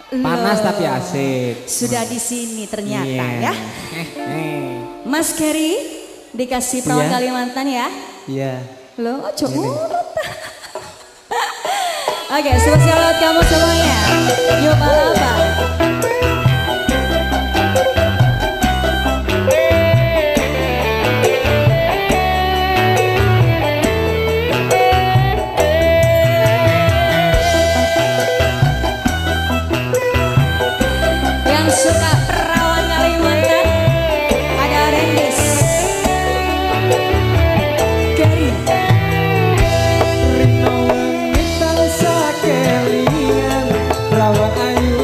Panas tapi asik. Sudah di sini ternyata Iya. ya. Mas Kerry dikasih perawan Iya. Kalimantan ya. Iya. Loh, coba urut. Oke, spesial buat kamu semuanya. Yuk balapa. Yang suka perawan Kalimantan ada Rendis. Kerry. Rino wengi tansah kelingan, rawan ayu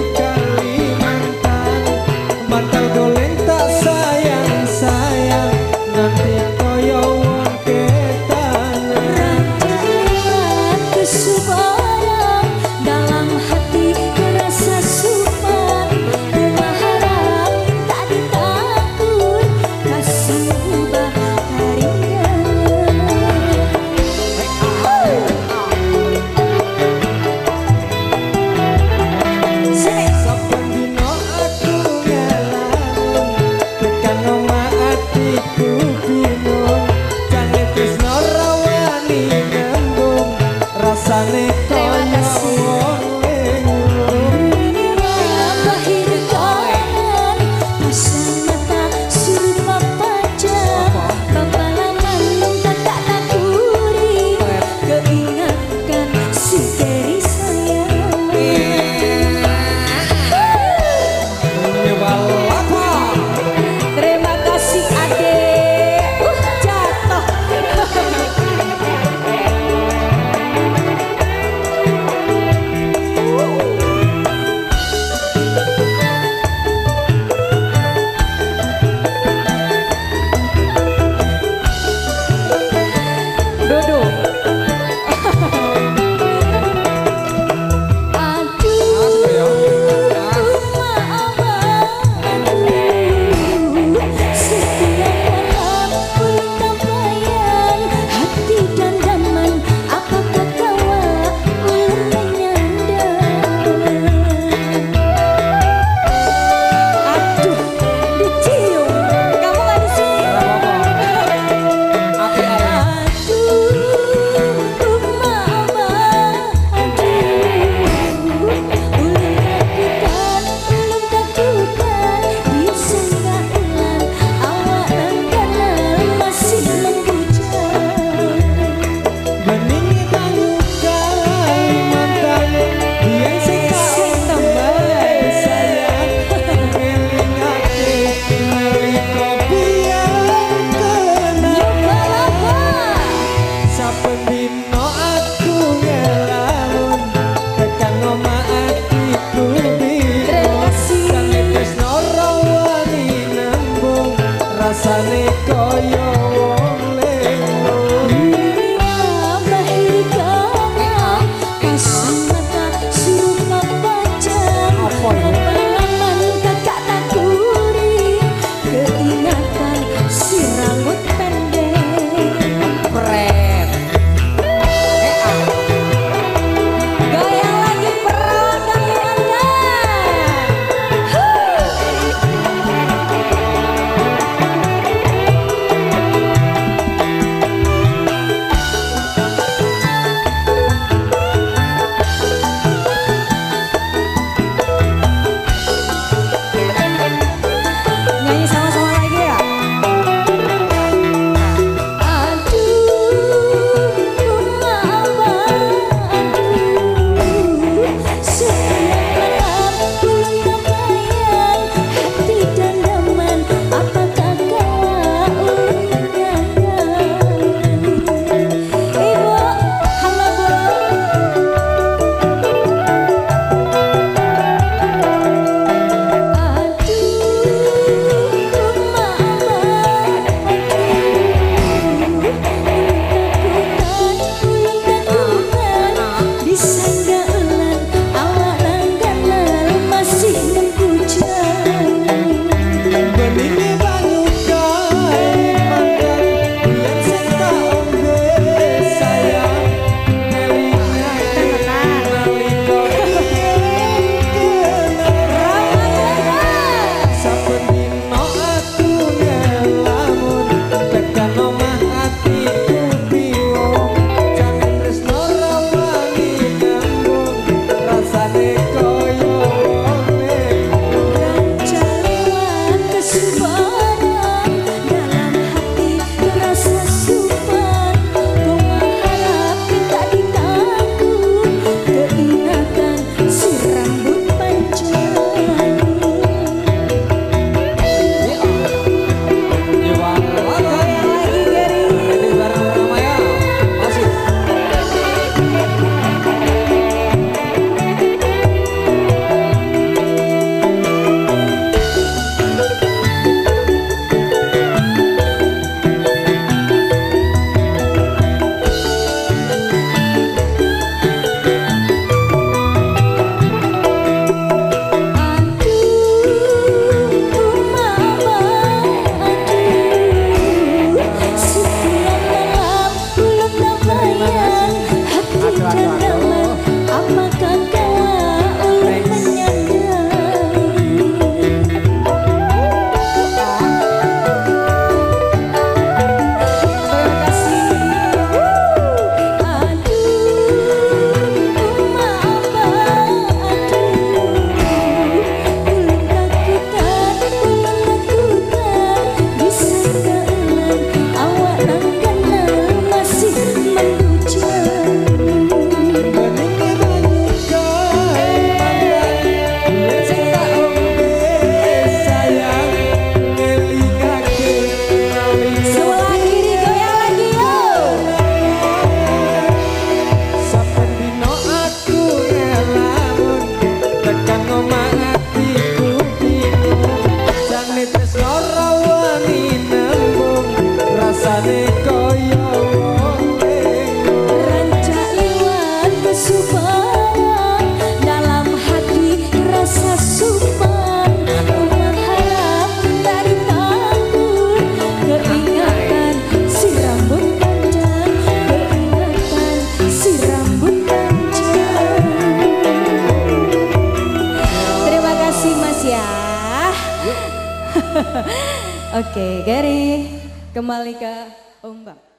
mak atiku bingung jane tresno ra wani nembung rasane koyo wong rancak liwat kesubaran dalam hati rasa supan rumah harap dari tabur keingatan si rambut panjang keingatan si rambut panjang. Terima kasih Mas ya. Oke, Gary kembali ke Ombak.